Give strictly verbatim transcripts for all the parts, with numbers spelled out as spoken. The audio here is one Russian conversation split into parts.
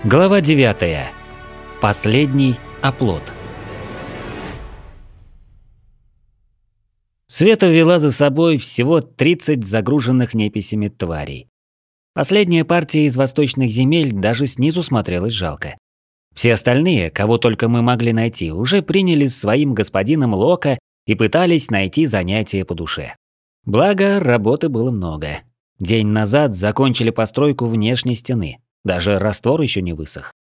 Глава девятая. Последний оплот. Света вела за собой всего тридцать загруженных неписями тварей. Последняя партия из восточных земель даже снизу смотрелась жалко. Все остальные, кого только мы могли найти, уже приняли с своим господином Лока и пытались найти занятие по душе. Благо, работы было много. День назад закончили постройку внешней стены. Даже раствор еще не высох.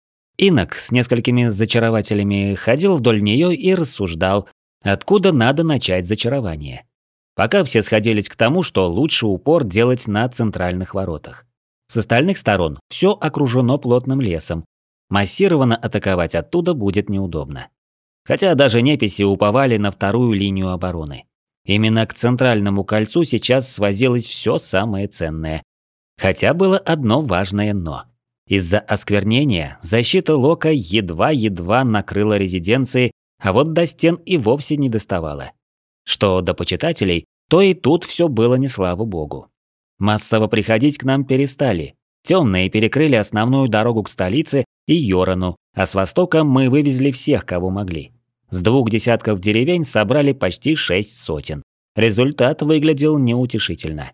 Инок с несколькими зачарователями ходил вдоль нее и рассуждал, откуда надо начать зачарование. Пока все сходились к тому, что лучше упор делать на центральных воротах. С остальных сторон все окружено плотным лесом. Массированно атаковать оттуда будет неудобно. Хотя даже неписи уповали на вторую линию обороны. Именно к центральному кольцу сейчас свозилось все самое ценное. Хотя было одно важное «но». Из-за осквернения защита Лока едва-едва накрыла резиденции, а вот до стен и вовсе не доставала. Что до почитателей, то и тут все было не слава богу. Массово приходить к нам перестали. Темные перекрыли основную дорогу к столице и Йорану, а с востока мы вывезли всех, кого могли. С двух десятков деревень собрали почти шесть сотен. Результат выглядел неутешительно.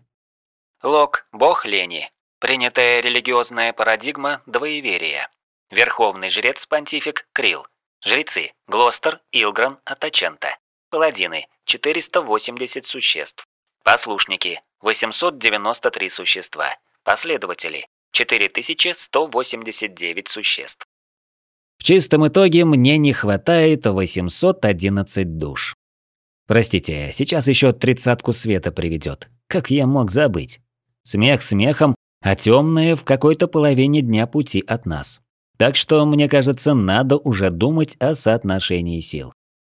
Лок – бог лени. Принятая религиозная парадигма двоеверия. Верховный жрец-понтифик Крил. Жрецы – Глостер, Илгран, Атачента. Паладины – четыреста восемьдесят существ. Послушники – восемьсот девяносто три существа. Последователи – четыре тысячи сто восемьдесят девять существ. В чистом итоге мне не хватает восемьсот одиннадцать душ. Простите, сейчас еще тридцатку света приведет. Как я мог забыть? Смех смехом, а темные в какой-то половине дня пути от нас. Так что, мне кажется, надо уже думать о соотношении сил.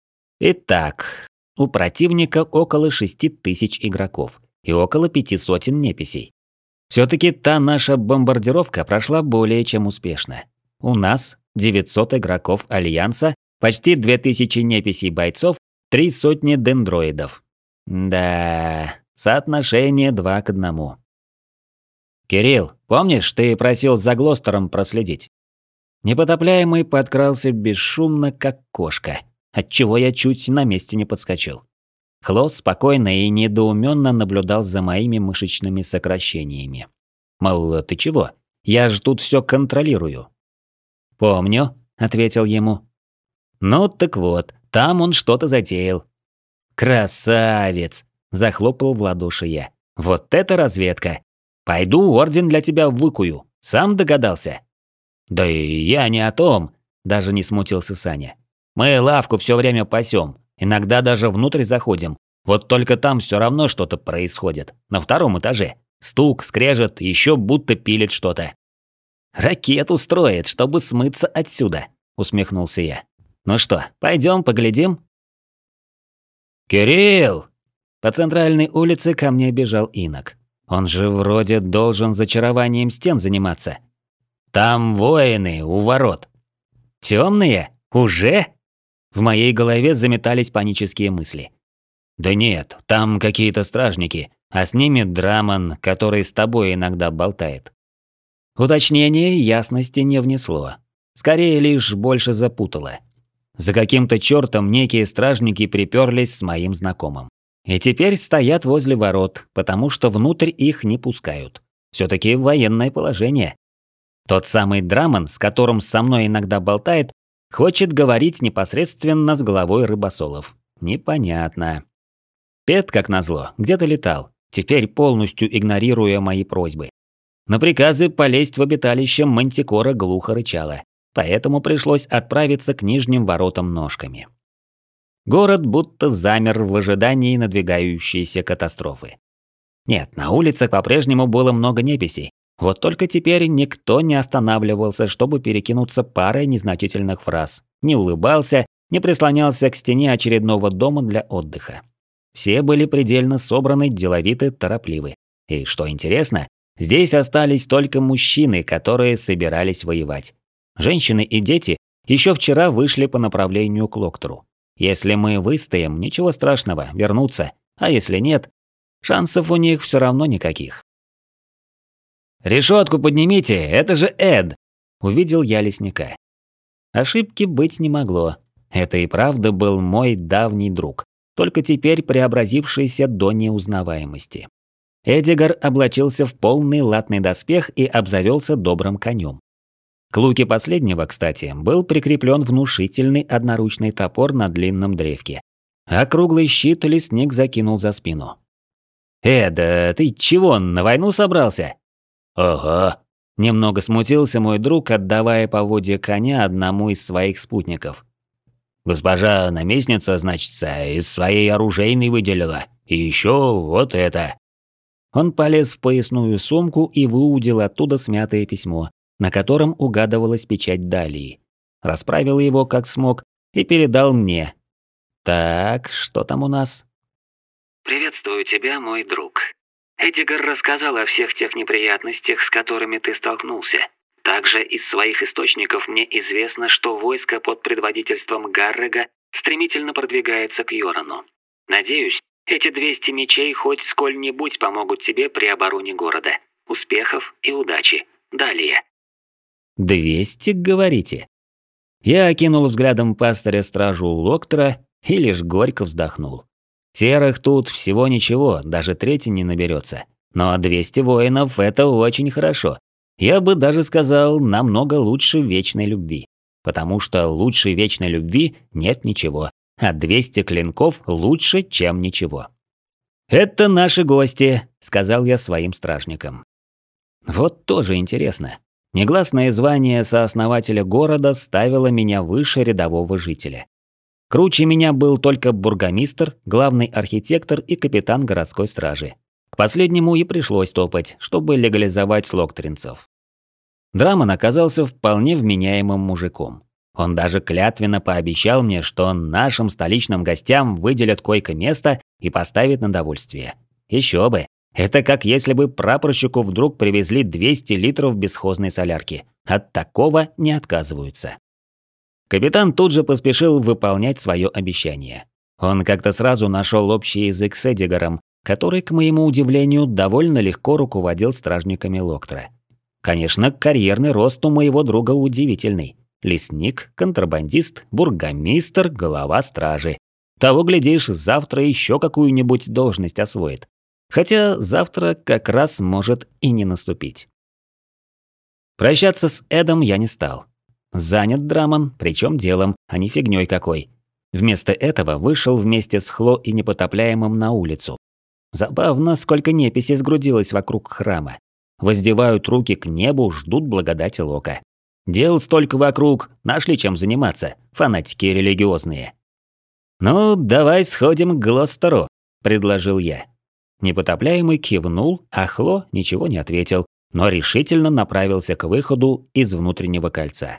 Итак, у противника около шести тысяч игроков и около пяти сотен неписей. Все-таки та наша бомбардировка прошла более чем успешно. У нас девятьсот игроков Альянса, почти две тысячи неписей бойцов, три сотни дендроидов. Да, соотношение два к одному. «Кирилл, помнишь, ты просил за Глостером проследить?» Непотопляемый подкрался бесшумно, как кошка, отчего я чуть на месте не подскочил. Хлос спокойно и недоуменно наблюдал за моими мышечными сокращениями. Мол, ты чего? Я ж тут все контролирую. «Помню», — ответил ему. «Ну так вот, там он что-то затеял». «Красавец!» — захлопал в ладоши я. «Вот это разведка! Пойду орден для тебя выкую. Сам догадался?» «Да и я не о том», – даже не смутился Саня. «Мы лавку все время пасем, иногда даже внутрь заходим. Вот только там все равно что-то происходит. На втором этаже. Стук, скрежет, еще будто пилит что-то». «Ракету строит, чтобы смыться отсюда», – усмехнулся я. «Ну что, пойдем поглядим?» «Кирилл!» По центральной улице ко мне бежал инок. Он же вроде должен зачарованием стен заниматься. Там воины у ворот. Темные? Уже? В моей голове заметались панические мысли. Да нет, там какие-то стражники, а с ними Драман, который с тобой иногда болтает. Уточнение ясности не внесло. Скорее лишь больше запутало. За каким-то чертом некие стражники приперлись с моим знакомым. И теперь стоят возле ворот, потому что внутрь их не пускают. Все-таки военное положение. Тот самый Драман, с которым со мной иногда болтает, хочет говорить непосредственно с главой рыбосолов. Непонятно. Пет, как назло, где-то летал, теперь полностью игнорируя мои просьбы. На приказы полезть в обиталище Мантикора глухо рычала, поэтому пришлось отправиться к нижним воротам ножками. Город будто замер в ожидании надвигающейся катастрофы. Нет, на улицах по-прежнему было много неписей, вот только теперь никто не останавливался, чтобы перекинуться парой незначительных фраз, не улыбался, не прислонялся к стене очередного дома для отдыха. Все были предельно собраны, деловиты, торопливы. И что интересно, здесь остались только мужчины, которые собирались воевать. Женщины и дети еще вчера вышли по направлению к Локтору. Если мы выстоим, ничего страшного, вернуться, а если нет, шансов у них все равно никаких. «Решетку поднимите, это же Эд!» увидел я лесника. Ошибки быть не могло. Это и правда был мой давний друг, только теперь преобразившийся до неузнаваемости. Эдигар облачился в полный латный доспех и обзавелся добрым конем. К луке последнего, кстати, был прикреплен внушительный одноручный топор на длинном древке, а круглый щит лесник закинул за спину. «Эда, ты чего, на войну собрался?» «Ага», – немного смутился мой друг, отдавая поводья коня одному из своих спутников. «Госпожа наместница, значится, из своей оружейной выделила, и еще вот это». Он полез в поясную сумку и выудил оттуда смятое письмо, на котором угадывалась печать Далии. Расправил его как смог и передал мне. Так, что там у нас? «Приветствую тебя, мой друг. Эдигар рассказал о всех тех неприятностях, с которыми ты столкнулся. Также из своих источников мне известно, что войско под предводительством Гаррега стремительно продвигается к Йорану. Надеюсь, эти двести мечей хоть сколь-нибудь помогут тебе при обороне города. Успехов и удачи. Далее». «Двести, говорите?» Я окинул взглядом пастыря стражу Локтора и лишь горько вздохнул. Серых тут всего ничего, даже трети не наберется. Но двести воинов – это очень хорошо. Я бы даже сказал, намного лучше вечной любви. Потому что лучше вечной любви нет ничего, а двести клинков лучше, чем ничего. «Это наши гости», – сказал я своим стражникам. Вот тоже интересно. Негласное звание сооснователя города ставило меня выше рядового жителя. Круче меня был только бургомистр, главный архитектор и капитан городской стражи. К последнему и пришлось топать, чтобы легализовать локтринцев. Драмон оказался вполне вменяемым мужиком. Он даже клятвенно пообещал мне, что нашим столичным гостям выделят койко-место и поставят на довольствие. Еще бы. Это как если бы прапорщику вдруг привезли двести литров бесхозной солярки. От такого не отказываются. Капитан тут же поспешил выполнять свое обещание. Он как-то сразу нашел общий язык с Эдигаром, который, к моему удивлению, довольно легко руководил стражниками Локтора. Конечно, карьерный рост у моего друга удивительный. Лесник, контрабандист, бургомистр, глава стражи. Того, глядишь, завтра еще какую-нибудь должность освоит. Хотя завтра как раз может и не наступить. Прощаться с Эдом я не стал. Занят Драмон, причем делом, а не фигней какой. Вместо этого вышел вместе с Хло и Непотопляемым на улицу. Забавно, сколько неписи сгрудилось вокруг храма. Воздевают руки к небу, ждут благодати Лока. Дел столько вокруг, нашли чем заниматься, фанатики религиозные. «Ну, давай сходим к Глостеру», – предложил я. Непотопляемый кивнул, а Хло ничего не ответил, но решительно направился к выходу из внутреннего кольца.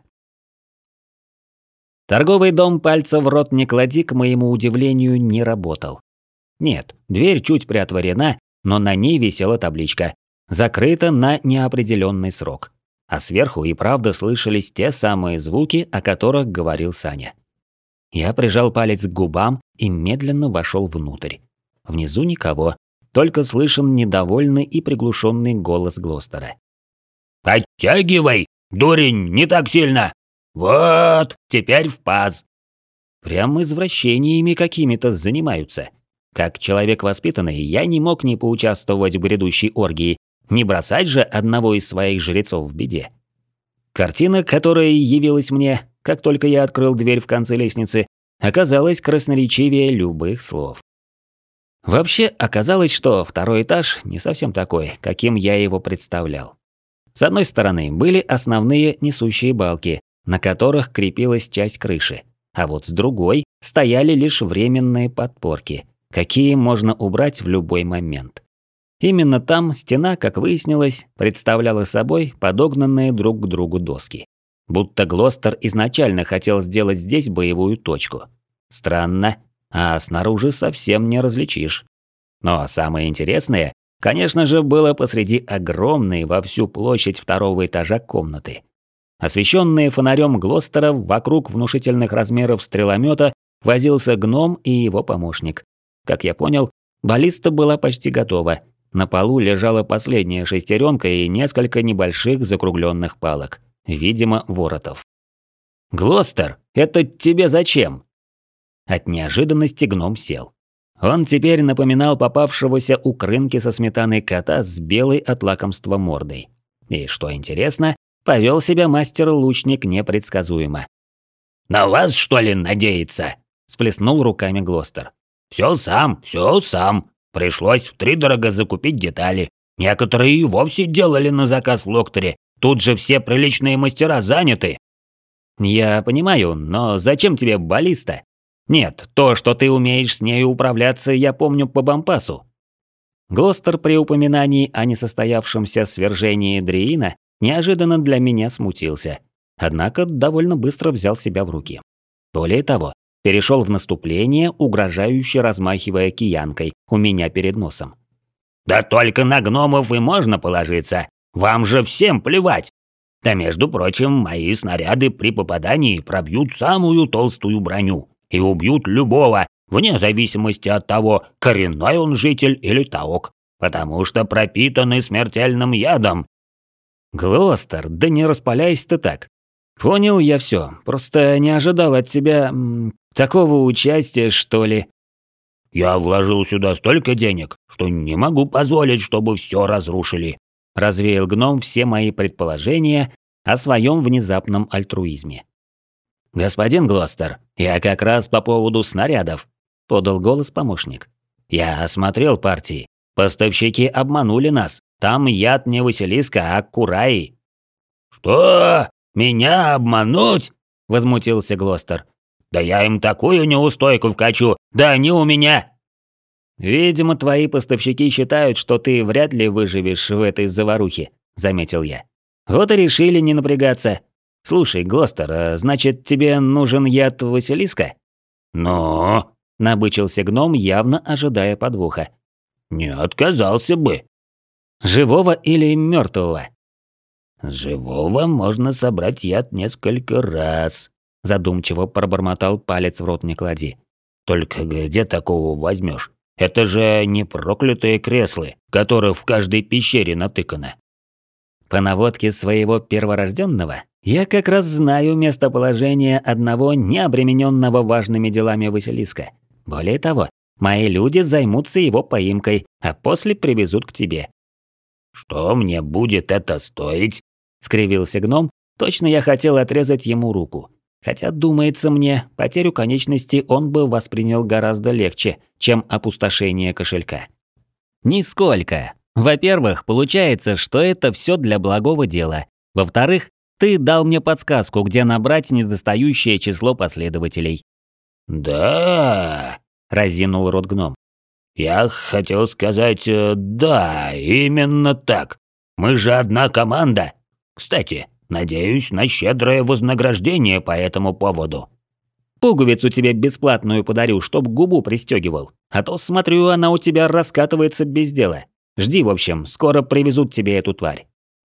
Торговый дом «Пальца в рот не клади», к моему удивлению, не работал. Нет, дверь чуть приотворена, но на ней висела табличка «Закрыто на неопределенный срок». А сверху и правда слышались те самые звуки, о которых говорил Саня. Я прижал палец к губам и медленно вошел внутрь. Внизу никого, только слышен недовольный и приглушенный голос Глостера. «Подтягивай, дурень, не так сильно! Вот, теперь в паз!» Прям извращениями какими-то занимаются. Как человек воспитанный, я не мог не поучаствовать в грядущей оргии, не бросать же одного из своих жрецов в беде. Картина, которая явилась мне, как только я открыл дверь в конце лестницы, оказалась красноречивее любых слов. Вообще, оказалось, что второй этаж не совсем такой, каким я его представлял. С одной стороны, были основные несущие балки, на которых крепилась часть крыши, а вот с другой стояли лишь временные подпорки, какие можно убрать в любой момент. Именно там стена, как выяснилось, представляла собой подогнанные друг к другу доски. Будто Глостер изначально хотел сделать здесь боевую точку. Странно, а снаружи совсем не различишь. Но самое интересное, конечно же, было посреди огромной во всю площадь второго этажа комнаты. Освещенные фонарем Глостера вокруг внушительных размеров стреломета возился гном и его помощник. Как я понял, баллиста была почти готова. На полу лежала последняя шестеренка и несколько небольших закругленных палок. видимо, Воротов. «Глостер, это тебе зачем?» От неожиданности гном сел. Он теперь напоминал попавшегося у крынки со сметаной кота с белой от лакомства мордой. И, что интересно, повел себя мастер-лучник непредсказуемо. «На вас, что ли, надеяться?» – сплеснул руками Глостер. «Все сам, все сам. Пришлось втридорого закупить детали. Некоторые и вовсе делали на заказ в Локторе. Тут же все приличные мастера заняты». «Я понимаю, но зачем тебе баллиста? Нет, то, что ты умеешь с нею управляться, я помню по Бампасу». Глостер при упоминании о несостоявшемся свержении Дриина неожиданно для меня смутился. Однако довольно быстро взял себя в руки. Более того, перешел в наступление, угрожающе размахивая киянкой у меня перед носом. «Да только на гномов и можно положиться. Вам же всем плевать. Да, между прочим, мои снаряды при попадании пробьют самую толстую броню и убьют любого, вне зависимости от того, коренной он житель или таок, потому что пропитаны смертельным ядом». «Глостер, да не распаляйся ты так. Понял я все, просто не ожидал от тебя м, такого участия, что ли». «Я вложил сюда столько денег, что не могу позволить, чтобы все разрушили», – развеял гном все мои предположения о своем внезапном альтруизме. «Господин Глостер, я как раз по поводу снарядов», – подал голос помощник. «Я осмотрел партии. Поставщики обманули нас. Там яд не Василиска, а Кураи». «Что? Меня обмануть?» – возмутился Глостер. «Да я им такую неустойку вкачу, да они у меня!» «Видимо, твои поставщики считают, что ты вряд ли выживешь в этой заварухе», – заметил я. «Вот и решили не напрягаться. Слушай, Глостер, а значит, тебе нужен яд Василиска?» «Ну?» – набычился гном, явно ожидая подвоха. «Не отказался бы». «Живого или мертвого?» «Живого можно собрать яд несколько раз», – задумчиво пробормотал, палец в рот не клади. «Только где такого возьмешь? Это же не проклятые креслы, которых в каждой пещере натыкано». По наводке своего перворожденного я как раз знаю местоположение одного необремененного важными делами Василиска. Более того, мои люди займутся его поимкой, а после привезут к тебе. «Что мне будет это стоить?» – скривился гном. Точно я хотел отрезать ему руку. Хотя, думается мне, потерю конечности он бы воспринял гораздо легче, чем опустошение кошелька. Нисколько. Во-первых, получается, что это все для благого дела. Во-вторых, ты дал мне подсказку, где набрать недостающее число последователей. «Да», – разинул рот гном. «Я хотел сказать, да, именно так. Мы же одна команда. Кстати, надеюсь на щедрое вознаграждение по этому поводу». «Пуговицу тебе бесплатную подарю, чтоб губу пристегивал. А то, смотрю, она у тебя раскатывается без дела. Жди, в общем, скоро привезут тебе эту тварь».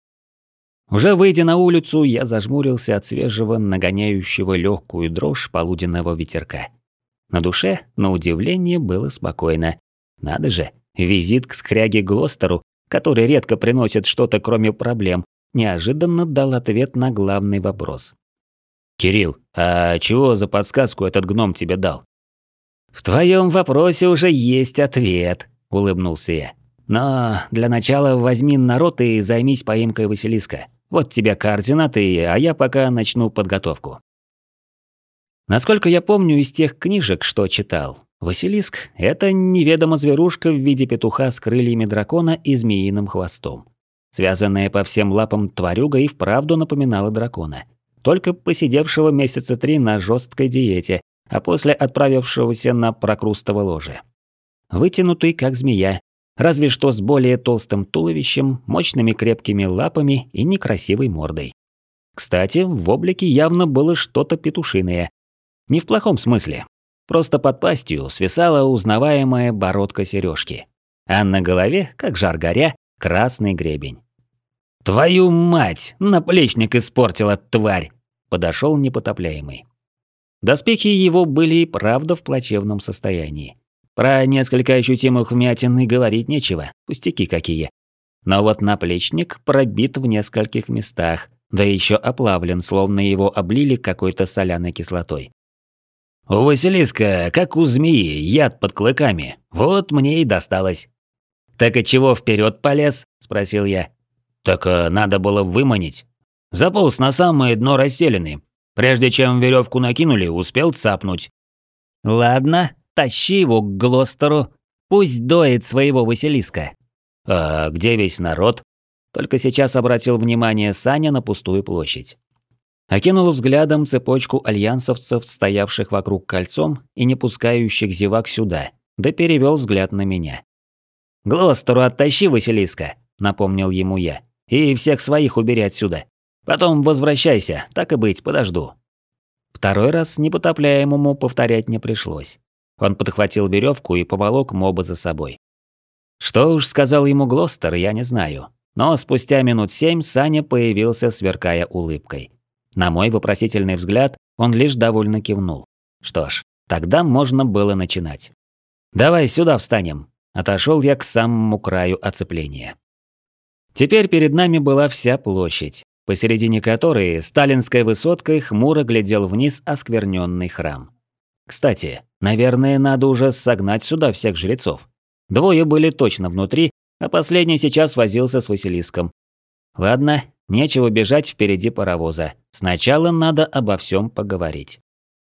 Уже выйдя на улицу, я зажмурился от свежего, нагоняющего легкую дрожь полуденного ветерка. На душе, на удивление, было спокойно. Надо же, визит к скряге Глостеру, который редко приносит что-то кроме проблем, неожиданно дал ответ на главный вопрос. «Кирилл, а чего за подсказку этот гном тебе дал?» «В твоем вопросе уже есть ответ», – улыбнулся я. «Но для начала возьми народ и займись поимкой Василиска. Вот тебе координаты, а я пока начну подготовку». Насколько я помню из тех книжек, что читал, Василиск – это неведомо зверушка в виде петуха с крыльями дракона и змеиным хвостом. Связанная по всем лапам тварюга и вправду напоминала дракона, только посидевшего месяца три на жесткой диете, а после отправившегося на прокрустово ложе. Вытянутый, как змея, разве что с более толстым туловищем, мощными крепкими лапами и некрасивой мордой. Кстати, в облике явно было что-то петушиное. Не в плохом смысле. Просто под пастью свисала узнаваемая бородка сережки. А на голове, как жар горя, красный гребень. «Твою мать! Наплечник испортила, тварь!» – подошел непотопляемый. Доспехи его были и правда в плачевном состоянии. Про несколько ощутимых вмятин и говорить нечего, пустяки какие. Но вот наплечник пробит в нескольких местах, да еще оплавлен, словно его облили какой-то соляной кислотой. «У Василиска, как у змеи, яд под клыками. Вот мне и досталось». «Так и чего вперед полез?» – спросил я. «Так э, надо было выманить. Заполз на самое дно расселены. Прежде чем веревку накинули, успел цапнуть». «Ладно, тащи его к Глостеру. Пусть доит своего Василиска». «А где весь народ?» Только сейчас обратил внимание Саня на пустую площадь. Окинул взглядом цепочку альянсовцев, стоявших вокруг кольцом и не пускающих зевак сюда, да перевел взгляд на меня. «Глостеру оттащи Василиска», — напомнил ему я, — «и всех своих убери отсюда. Потом возвращайся, так и быть, подожду». Второй раз непотопляемому повторять не пришлось. Он подхватил веревку и поволок моба за собой. Что уж сказал ему Глостер, я не знаю. Но спустя минут семь Саня появился, сверкая улыбкой. На мой вопросительный взгляд он лишь довольно кивнул. Что ж, тогда можно было начинать. «Давай сюда встанем», – отошел я к самому краю оцепления. Теперь перед нами была вся площадь, посередине которой сталинской высоткой хмуро глядел вниз оскверненный храм. Кстати, наверное, надо уже согнать сюда всех жрецов. Двое были точно внутри, а последний сейчас возился с Василиском. Ладно, нечего бежать впереди паровоза. Сначала надо обо всем поговорить.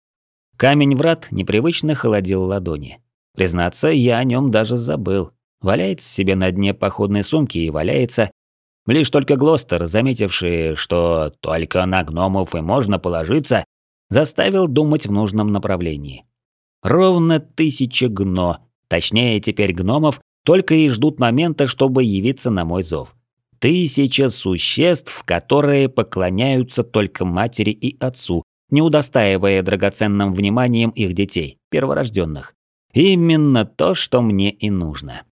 Камень врат непривычно холодил ладони. Признаться, я о нем даже забыл. Валяется себе на дне походной сумки и валяется. Лишь только Глостер, заметивший, что только на гномов и можно положиться, заставил думать в нужном направлении. Ровно тысяча гно, точнее теперь гномов, только и ждут момента, чтобы явиться на мой зов. Тысяча существ, которые поклоняются только матери и отцу, не удостаивая драгоценным вниманием их детей, перворожденных. Именно то, что мне и нужно.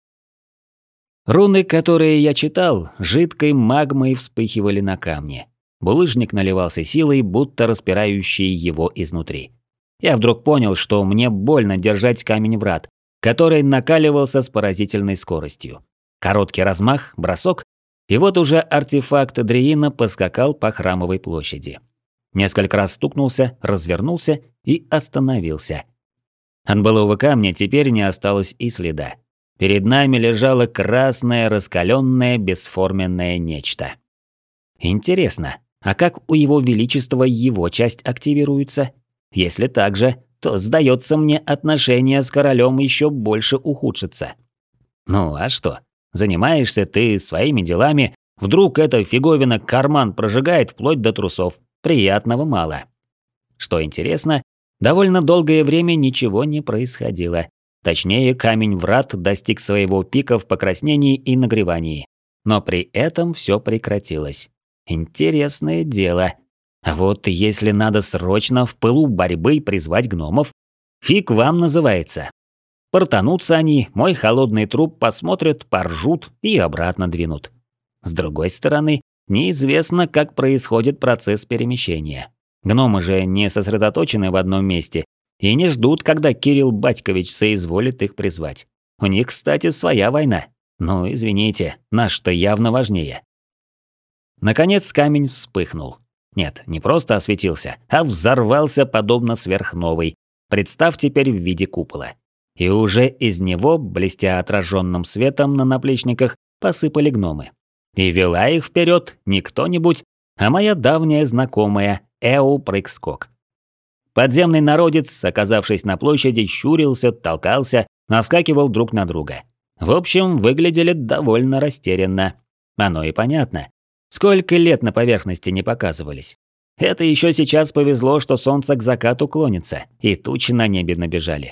Руны, которые я читал, жидкой магмой вспыхивали на камне. Булыжник наливался силой, будто распирающей его изнутри. Я вдруг понял, что мне больно держать камень врат, который накаливался с поразительной скоростью. Короткий размах, бросок, и вот уже артефакт Дриина поскакал по храмовой площади. Несколько раз стукнулся, развернулся и остановился. От былого камня теперь не осталось и следа. Перед нами лежало красное, раскаленное, бесформенное нечто. Интересно, а как у его величества его часть активируется? Если так же, то, сдается мне, отношения с королем еще больше ухудшатся. Ну а что? Занимаешься ты своими делами, вдруг эта фиговина карман прожигает вплоть до трусов. Приятного мало. Что интересно, довольно долгое время ничего не происходило. Точнее, камень врат достиг своего пика в покраснении и нагревании. Но при этом все прекратилось. Интересное дело. А вот если надо срочно в пылу борьбы призвать гномов, фиг вам называется. Портанутся они, мой холодный труп посмотрят, поржут и обратно двинут. С другой стороны, неизвестно, как происходит процесс перемещения. Гномы же не сосредоточены в одном месте и не ждут, когда Кирилл Батькович соизволит их призвать. У них, кстати, своя война. Ну, извините, наш-то явно важнее. Наконец камень вспыхнул. Нет, не просто осветился, а взорвался подобно сверхновой, представ теперь в виде купола. И уже из него, блестя отраженным светом на наплечниках, посыпали гномы. И вела их вперед не кто-нибудь, а моя давняя знакомая Эу Прыг-скок. Подземный народец, оказавшись на площади, щурился, толкался, наскакивал друг на друга. В общем, выглядели довольно растерянно. Оно и понятно. Сколько лет на поверхности не показывались. Это еще сейчас повезло, что солнце к закату клонится, и тучи на небе набежали.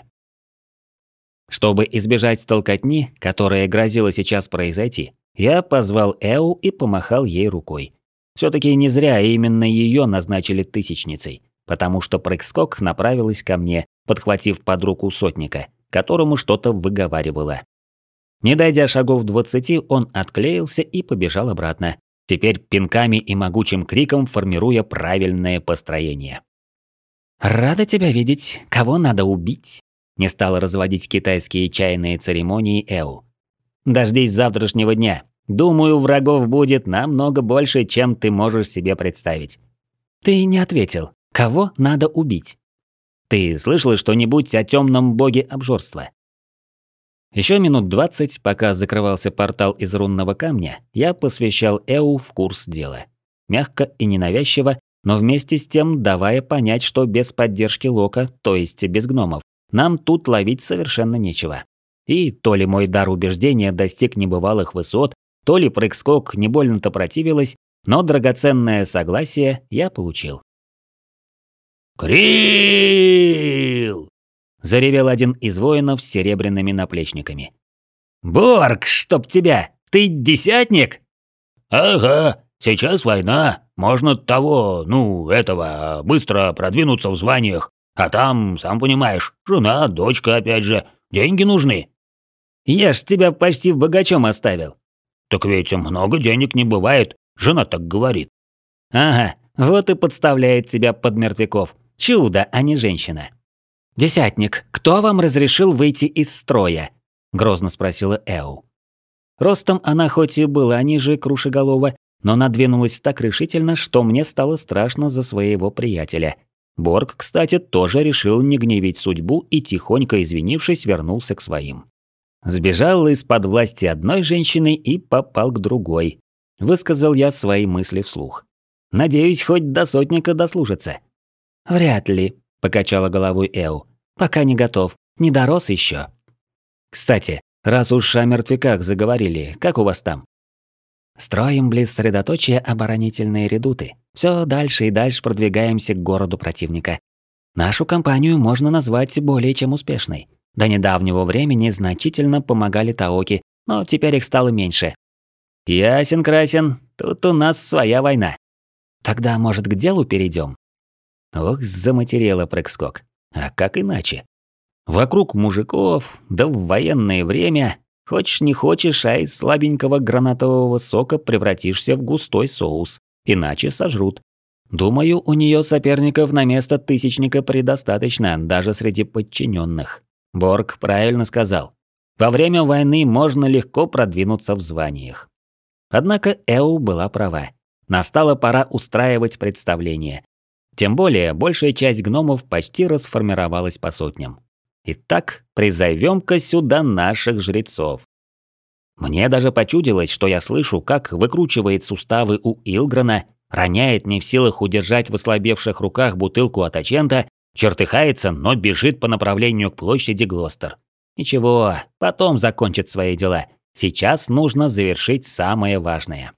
Чтобы избежать толкотни, которая грозила сейчас произойти, я позвал Эу и помахал ей рукой. Все-таки не зря именно ее назначили тысячницей, потому что прыг-скок направилась ко мне, подхватив под руку сотника, которому что-то выговаривала. Не дойдя шагов двадцати, он отклеился и побежал обратно, теперь пинками и могучим криком формируя правильное построение. «Рада тебя видеть. Кого надо убить?» Не стала разводить китайские чайные церемонии Эу. «Дождись завтрашнего дня. Думаю, врагов будет намного больше, чем ты можешь себе представить. Ты не ответил. Кого надо убить? Ты слышал что-нибудь о темном боге обжорства? Еще минут двадцать, пока закрывался портал из рунного камня, я посвящал Эу в курс дела. Мягко и ненавязчиво, но вместе с тем давая понять, что без поддержки Лока, то есть без гномов, нам тут ловить совершенно нечего. И то ли мой дар убеждения достиг небывалых высот, то ли прыг-скок не больно-то противилась, но драгоценное согласие я получил. «Крил!» – заревел один из воинов с серебряными наплечниками. «Борг, чтоб тебя! Ты десятник?» «Ага, сейчас война. Можно того, ну, этого, быстро продвинуться в званиях. А там, сам понимаешь, жена, дочка опять же. Деньги нужны». «Я ж тебя почти богачом оставил». «Так ведь много денег не бывает, жена так говорит». «Ага, вот и подставляет тебя под мертвяков. Чудо, а не женщина». «Десятник, кто вам разрешил выйти из строя?» – грозно спросила Эу. Ростом она хоть и была ниже Крушеголова, но надвинулась так решительно, что мне стало страшно за своего приятеля. Борг, кстати, тоже решил не гневить судьбу и, тихонько извинившись, вернулся к своим. Сбежал из-под власти одной женщины и попал к другой. Высказал я свои мысли вслух. Надеюсь, хоть до сотника дослужится. «Вряд ли», – покачала головой Эу. «Пока не готов, не дорос еще». «Кстати, раз уж о мертвяках заговорили, как у вас там?» «Строим близ средоточия оборонительные редуты. Все дальше и дальше продвигаемся к городу противника. Нашу кампанию можно назвать более чем успешной. До недавнего времени значительно помогали таоки, но теперь их стало меньше». «Ясен-красен, тут у нас своя война». «Тогда, может, к делу перейдем?» Ох, заматерела прыг-скок. А как иначе? Вокруг мужиков, да в военное время, хочешь не хочешь, а из слабенького гранатового сока превратишься в густой соус, иначе сожрут. Думаю, у нее соперников на место тысячника предостаточно, даже среди подчиненных. Борг правильно сказал. Во время войны можно легко продвинуться в званиях. Однако Эу была права. Настала пора устраивать представление. Тем более, большая часть гномов почти расформировалась по сотням. Итак, призовем-ка сюда наших жрецов. Мне даже почудилось, что я слышу, как выкручивает суставы у Илграна, роняет не в силах удержать в ослабевших руках бутылку от Ачента, чертыхается, но бежит по направлению к площади Глостер. Ничего, потом закончит свои дела. Сейчас нужно завершить самое важное.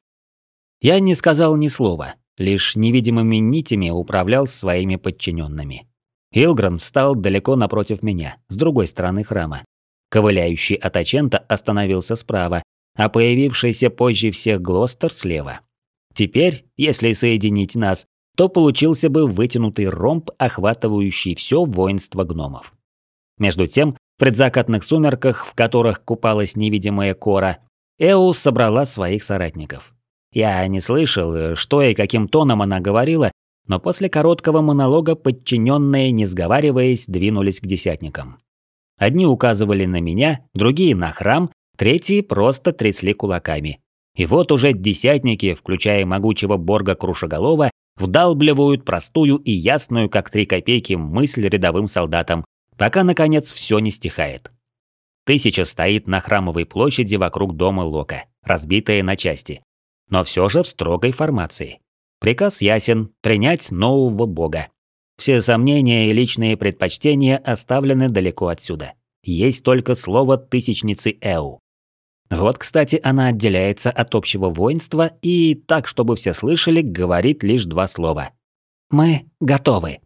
Я не сказал ни слова. Лишь невидимыми нитями управлял своими подчиненными. Илгран встал далеко напротив меня, с другой стороны храма. Ковыляющий от Ачента остановился справа, а появившийся позже всех Глостер слева. Теперь, если соединить нас, то получился бы вытянутый ромб, охватывающий все воинство гномов. Между тем, в предзакатных сумерках, в которых купалась невидимая Кора, Эу собрала своих соратников. Я не слышал, что и каким тоном она говорила, но после короткого монолога подчиненные, не сговариваясь, двинулись к десятникам. Одни указывали на меня, другие на храм, третьи просто трясли кулаками. И вот уже десятники, включая могучего Борга Крушеголова, вдалбливают простую и ясную, как три копейки, мысль рядовым солдатам, пока, наконец, все не стихает. Тысяча стоит на храмовой площади вокруг дома Лока, разбитая на части. Но все же в строгой формации. Приказ ясен – принять нового бога. Все сомнения и личные предпочтения оставлены далеко отсюда. Есть только слово тысячницы Эу. Вот, кстати, она отделяется от общего воинства и, так, чтобы все слышали, говорит лишь два слова. «Мы готовы».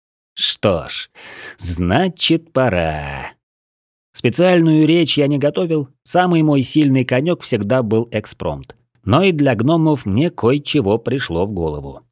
Что ж, значит, пора. Специальную речь я не готовил, самый мой сильный конек всегда был экспромт. Но и для гномов мне кое-чего пришло в голову.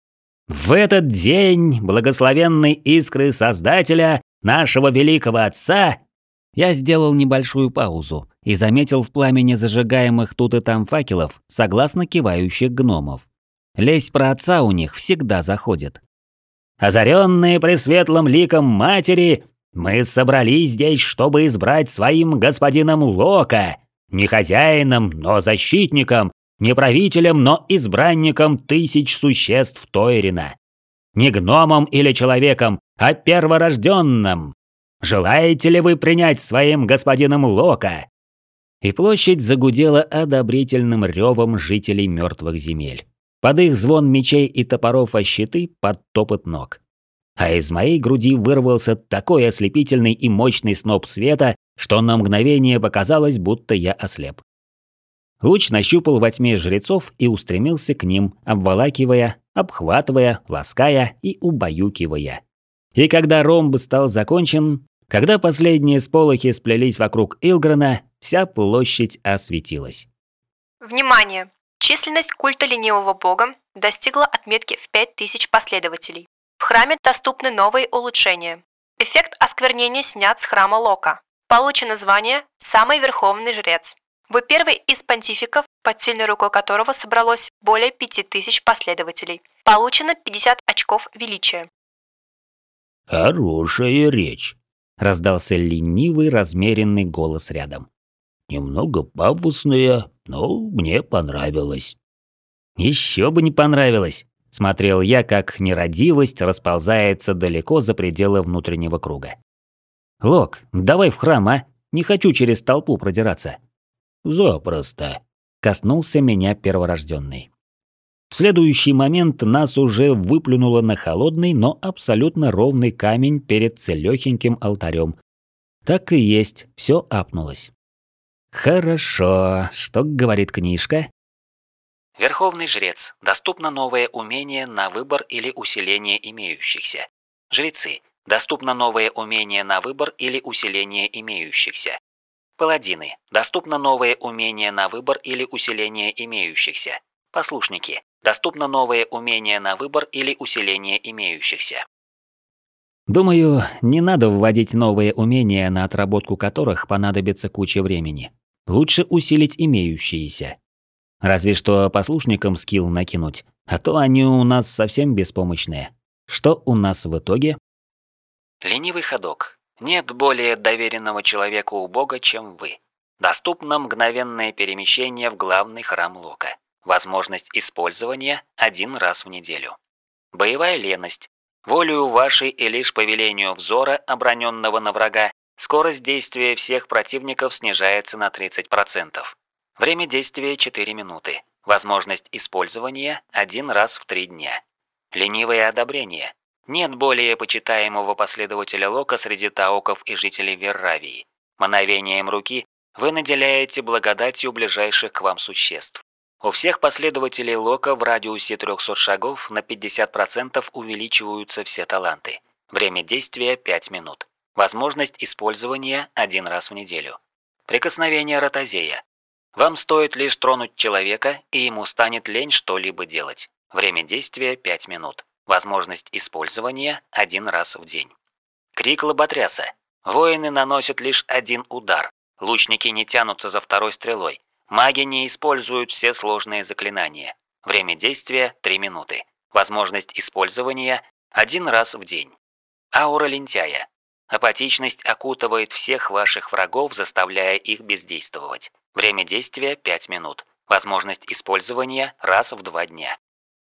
В этот день благословенной искры Создателя, нашего великого Отца, я сделал небольшую паузу и заметил в пламени зажигаемых тут и там факелов согласно кивающих гномов. Лезть про отца у них всегда заходит. Озаренные пресветлым ликом матери, мы собрались здесь, чтобы избрать своим господином Лока, Не хозяином, но защитником, не правителем, но избранником тысяч существ Тойрина. Не гномом или человеком, а перворожденным. Желаете ли вы принять своим господином Лока?» И площадь загудела одобрительным ревом жителей мертвых земель. Под их звон мечей и топоров о щиты, под топот ног. А из моей груди вырвался такой ослепительный и мощный сноп света, что на мгновение показалось, будто я ослеп. Луч нащупал во тьме жрецов и устремился к ним, обволакивая, обхватывая, лаская и убаюкивая. И когда ромб стал закончен, когда последние сполохи сплелись вокруг Илграна, вся площадь осветилась. Внимание! Численность культа ленивого бога достигла отметки в пять тысяч последователей. В храме доступны новые улучшения. Эффект осквернения снят с храма Лока. Получено звание «Самый верховный жрец». Вы первый из понтификов, под сильной рукой которого собралось более пяти тысяч последователей. Получено пятьдесят очков величия. «Хорошая речь», — раздался ленивый, размеренный голос рядом. «Немного пафосная, но мне понравилось». «Еще бы не понравилось», — смотрел я, как нерадивость расползается далеко за пределы внутреннего круга. «Лок, давай в храм, а? Не хочу через толпу продираться». «Запросто», — коснулся меня перворожденный. В следующий момент нас уже выплюнуло на холодный, но абсолютно ровный камень перед целёхеньким алтарем. Так и есть, все апнулось. Хорошо, что говорит книжка? Верховный жрец. Доступно новое умение на выбор или усиление имеющихся. Жрецы. Доступно новое умение на выбор или усиление имеющихся. Паладины. Доступно новое умение на выбор или усиление имеющихся. Послушники. Доступно новое умение на выбор или усиление имеющихся. Думаю, не надо вводить новые умения, на отработку которых понадобится куча времени. Лучше усилить имеющиеся. Разве что послушникам скилл накинуть, а то они у нас совсем беспомощные. Что у нас в итоге? Ленивый ходок. Нет более доверенного человеку у бога, чем вы. Доступно мгновенное перемещение в главный храм Лока. Возможность использования один раз в неделю. Боевая леность. Волею вашей и лишь по велению взора, оброненного на врага, скорость действия всех противников снижается на тридцать процентов. Время действия четыре минуты. Возможность использования один раз в три дня. Ленивое одобрение. Нет более почитаемого последователя Лока среди таоков и жителей Верравии. Мановением руки вы наделяете благодатью ближайших к вам существ. У всех последователей Лока в радиусе трехсот шагов на пятьдесят процентов увеличиваются все таланты. Время действия пять минут. Возможность использования один раз в неделю. Прикосновение ротозея. Вам стоит лишь тронуть человека, и ему станет лень что-либо делать. Время действия пять минут. Возможность использования один раз в день. Крик лоботряса. Воины наносят лишь один удар. Лучники не тянутся за второй стрелой. Маги не используют все сложные заклинания. Время действия три минуты. Возможность использования один раз в день. Аура лентяя. Апатичность окутывает всех ваших врагов, заставляя их бездействовать. Время действия пять минут. Возможность использования раз в два дня.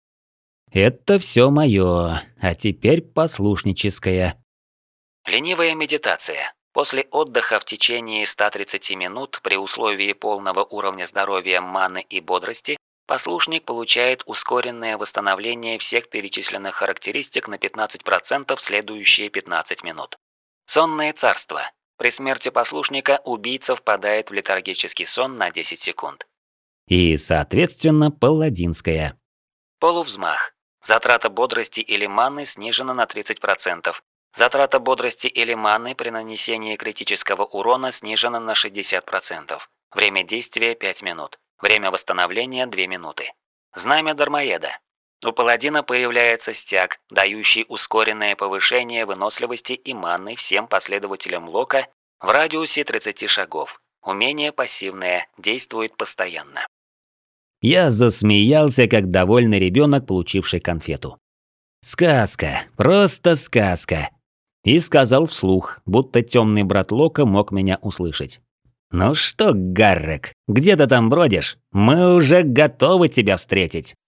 Это все мое, а теперь послушническое. Ленивая медитация. После отдыха в течение ста тридцати минут при условии полного уровня здоровья, маны и бодрости, послушник получает ускоренное восстановление всех перечисленных характеристик на пятнадцать процентов в следующие пятнадцать минут. Сонное царство. При смерти послушника убийца впадает в летаргический сон на десять секунд. И, соответственно, паладинское. Полувзмах. Затрата бодрости или маны снижена на тридцать процентов. Затрата бодрости или маны при нанесении критического урона снижена на шестьдесят процентов. Время действия пять минут. Время восстановления две минуты. Знамя дармоеда. У паладина появляется стяг, дающий ускоренное повышение выносливости и маны всем последователям Лока в радиусе тридцати шагов. Умение пассивное, действует постоянно. Я засмеялся, как довольный ребенок, получивший конфету. Сказка, просто сказка. И сказал вслух, будто темный брат Лока мог меня услышать. «Ну что, Гаррек, где ты там бродишь? Мы уже готовы тебя встретить».